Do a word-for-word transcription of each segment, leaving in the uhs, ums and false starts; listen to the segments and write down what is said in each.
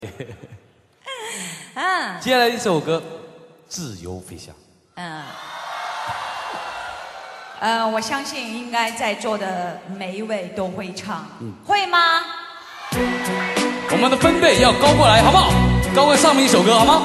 嗯， 接下来一首歌《自由飞翔》。 嗯，呃，我相信应该在座的每一位都会唱，嗯、会吗？ 我们的分贝要高过来，好不好？高过上面一首歌，好吗？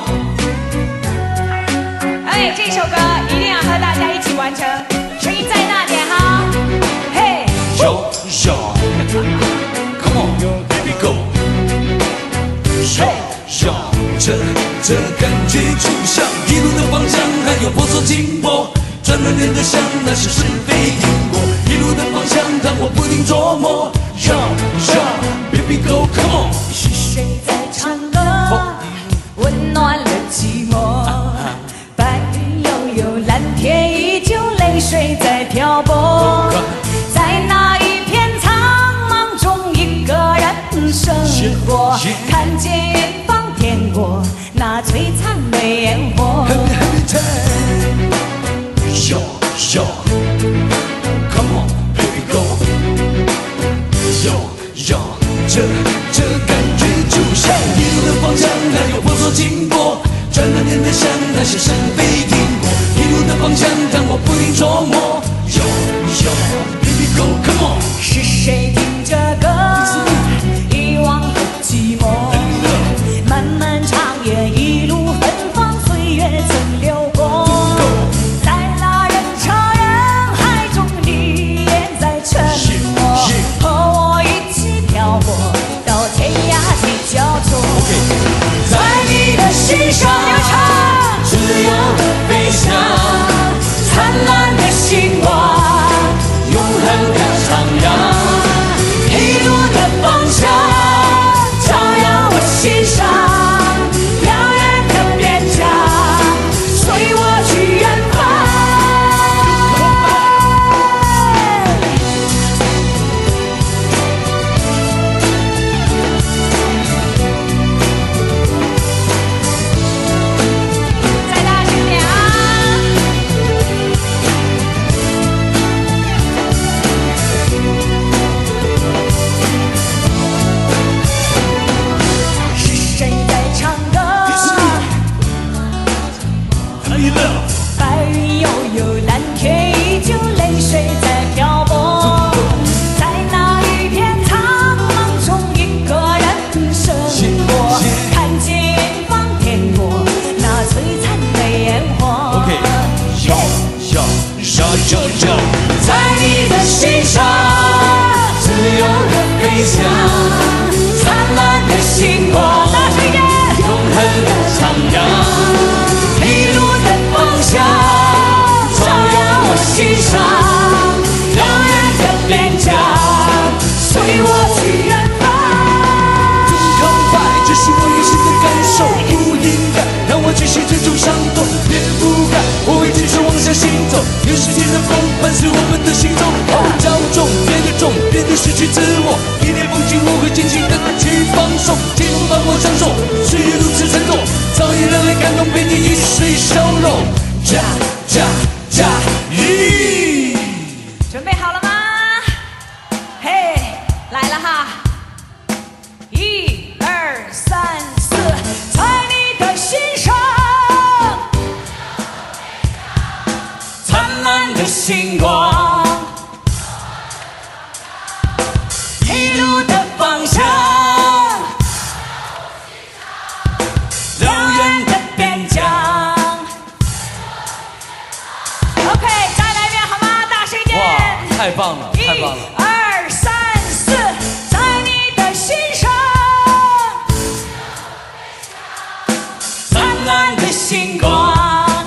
哎，这首歌一定要和大家一起完成，声音再大点哈！嘿， yo yo come on baby go。yo yo 这这感觉就像一路的方向，还有婆娑经过，转了念的想那是是非因果，一路的方向让我不停琢磨。yo yo baby go come on。 是谁在唱歌？温暖了寂寞。白云悠悠，蓝天依旧，泪水在漂泊。在那一片苍茫中，一个人生活，看见远方天国那璀璨的烟火。 Yo yo come on baby go。Yo yo 这这感觉就像一路的方向，还有婆娑经过，转了念的想那些是非因果，一路的方向让我不停琢磨。Yo yo baby go come on。 是谁听着歌，遗忘了寂寞，漫漫长夜一路芬芳，岁月曾流过，在那人潮人海中，你也在沉默，和我一起漂泊到天涯的交错。在你的心上，自由的飞翔，灿烂的星光，永恒的徜徉。一路的方向，照耀我心上，遥远的边疆，随我去远方。再大声点啊！是谁在唱歌？白云悠悠，蓝天依旧，泪水在漂泊。在那一片苍茫中，一个人生活，看见远方天国那璀璨的烟火。 OK yo yo yo yo yo。 在你的心上，自由的飞翔，灿烂的星光，永恒的徜徉。一路的方向，照耀我心上，遥远的边疆，随我去远方。 不崇拜，这是我内心的感受，不应该让我继续追逐伤痛，别不该，我会继续往下行走。有时间的风伴随我们的行走，哦，骄纵，变得重，变得失去自我。一念风景，我会尽情的去放手，天空帮我承受，岁月如此沉重，早已让人感动，被你一水消融。加加加一。 准备好了吗？嘿，来了哈！一二三四，在你的心上，灿烂的星光，一路的方向，遥远的边疆。OK， 再来一遍好吗？大声一点！ 哇，太棒了，太棒了！ 一二三四，在你的心上，灿烂的星光，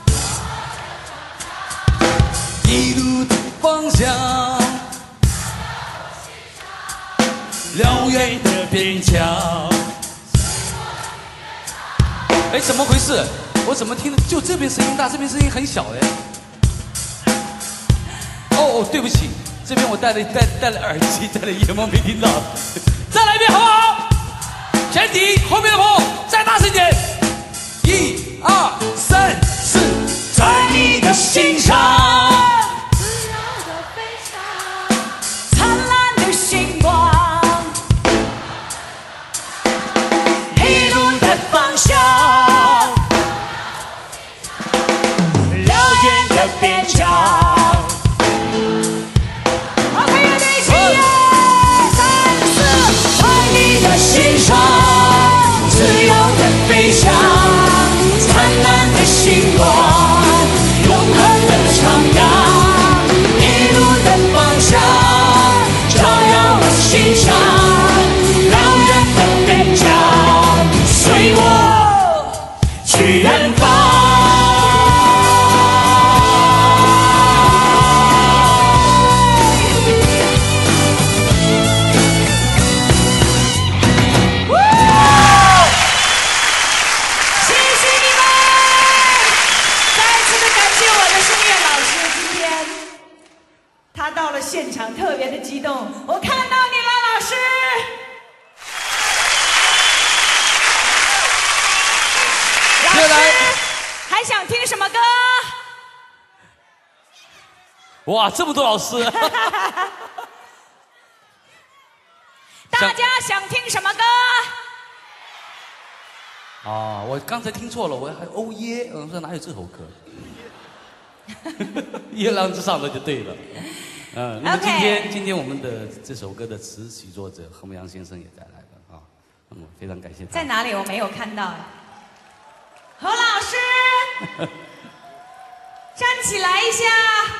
一路的方向，辽远的边疆。哎，怎么回事？我怎么听的就这边声音大，这边声音很小哎？哦哦，对不起，这边我戴了戴戴了耳机，戴了眼帽没听到。再来一遍好不好？前提后面的朋友再大声一点。一二三四， 在你的心上，灿烂的星光，一还想听什么歌？ 哇，这么多老师！ 大家想听什么歌？ 啊，我刚才听错了，我还哦耶，我说哪有这首歌？月亮之上的就对了。嗯，那么今天 okay. 今天我们的这首歌的词曲作者何牧阳先生也在来了啊，那么非常感谢他。 在哪里？我没有看到。何老师，站起来一下。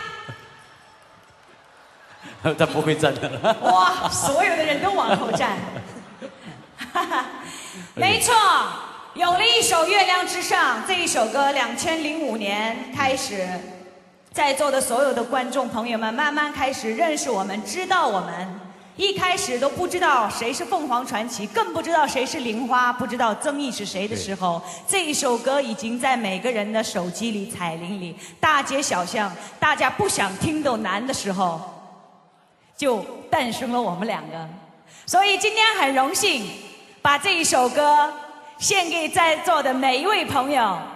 他不会站的。 哇，所有的人都往后站。没错，有了一首《月亮之上》这一首歌，两千零五年开始。在座的所有的观众朋友们，慢慢开始认识我们，知道我们。一开始都不知道谁是凤凰传奇，更不知道谁是玲花，不知道曾毅是谁的时候，这一首歌已经在每个人的手机里、彩铃里、大街小巷，大家不想听都难的时候，就诞生了我们两个。所以今天很荣幸，把这一首歌献给在座的每一位朋友。